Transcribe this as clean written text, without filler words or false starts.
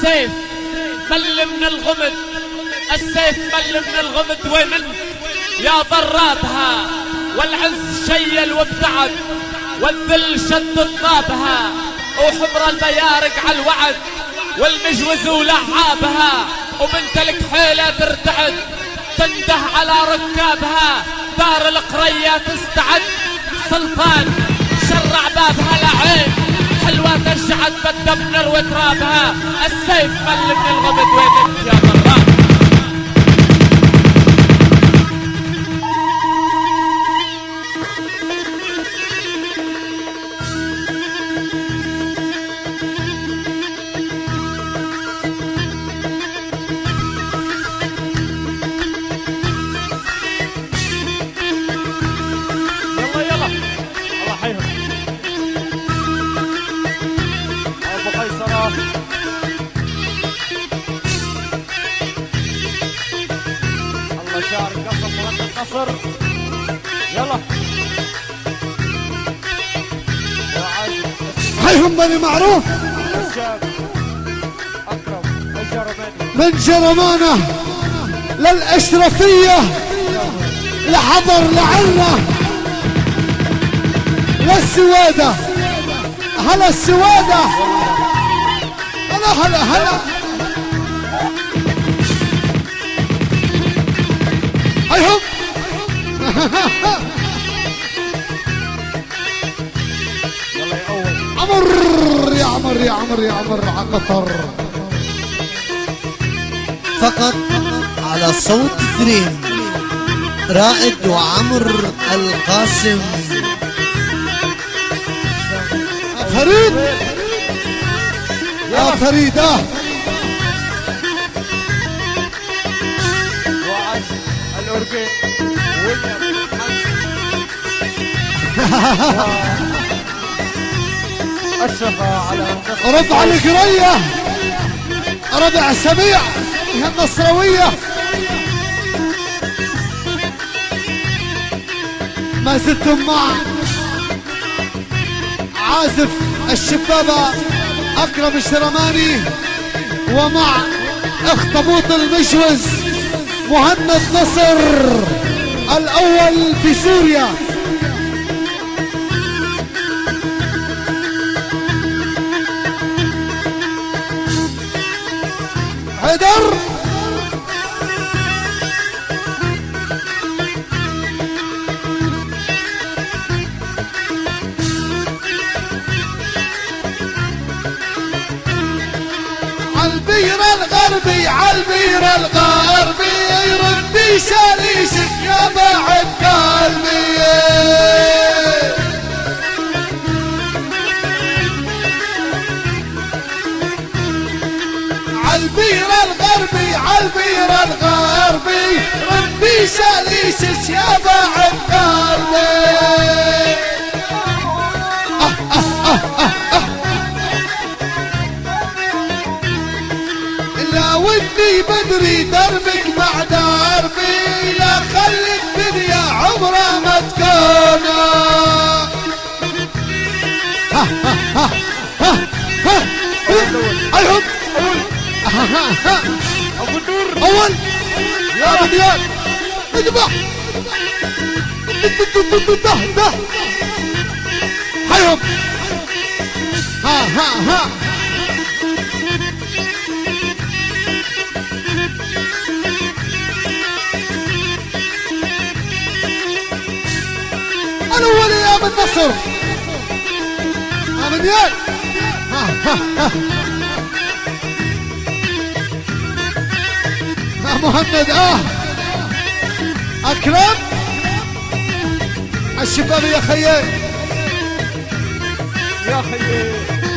السيف مل من الغمد، السيف مل من الغمد ومن يا ضرابها، والعز شيل وابتعد والذل شد ضابها، وحمر البيارق على الوعد والمجوز ولعابها، وبنت الكحيلة ترتعد تنده على ركابها، دار القرية تستعد سلطان شرع بابها لعين حلوة تشعد بالدبنر وترابها، السيف مل من الغمد وين انت يا ضراب. الله شعر القصر مرد القصر. يلا حيهم بني معروف أكرم الجرماني من جرمانة للأشرفية لحضر لعنا والسوادة. هلا السوادة، هلا هلا هلا. هيهم يلا يا أول عمر يا عمر يا عمر يا عمر عقطر فقط على صوت فريم رائد وعمر القاسم. فريد يا فريد وعز الأورجين الشفا على ربع القرية ربع السبيع هي النصروية. ما زلتم مع عازف الشبابة أكرم الشرماني ومع اخطبوط المجوز مهند نصر الأول في سوريا. حيدر عالبير الغربي عالبير الغربي ردي شاليشك يا بعد قلبي. عالبير الغربي عالبير الغربي ردي شاليشك يا بعد قلبي. لا ودي بدري دربك مع دربي، لا خلي الدنيا عمرها ما تكون. ها ها ها ها ها ايهم أبو النور اول يا بديان اذبح ده هيهم ها ها ها. الأول يا من نصر بديان ها ها ها. مهند أكرم الشباب يا خيي يا خيي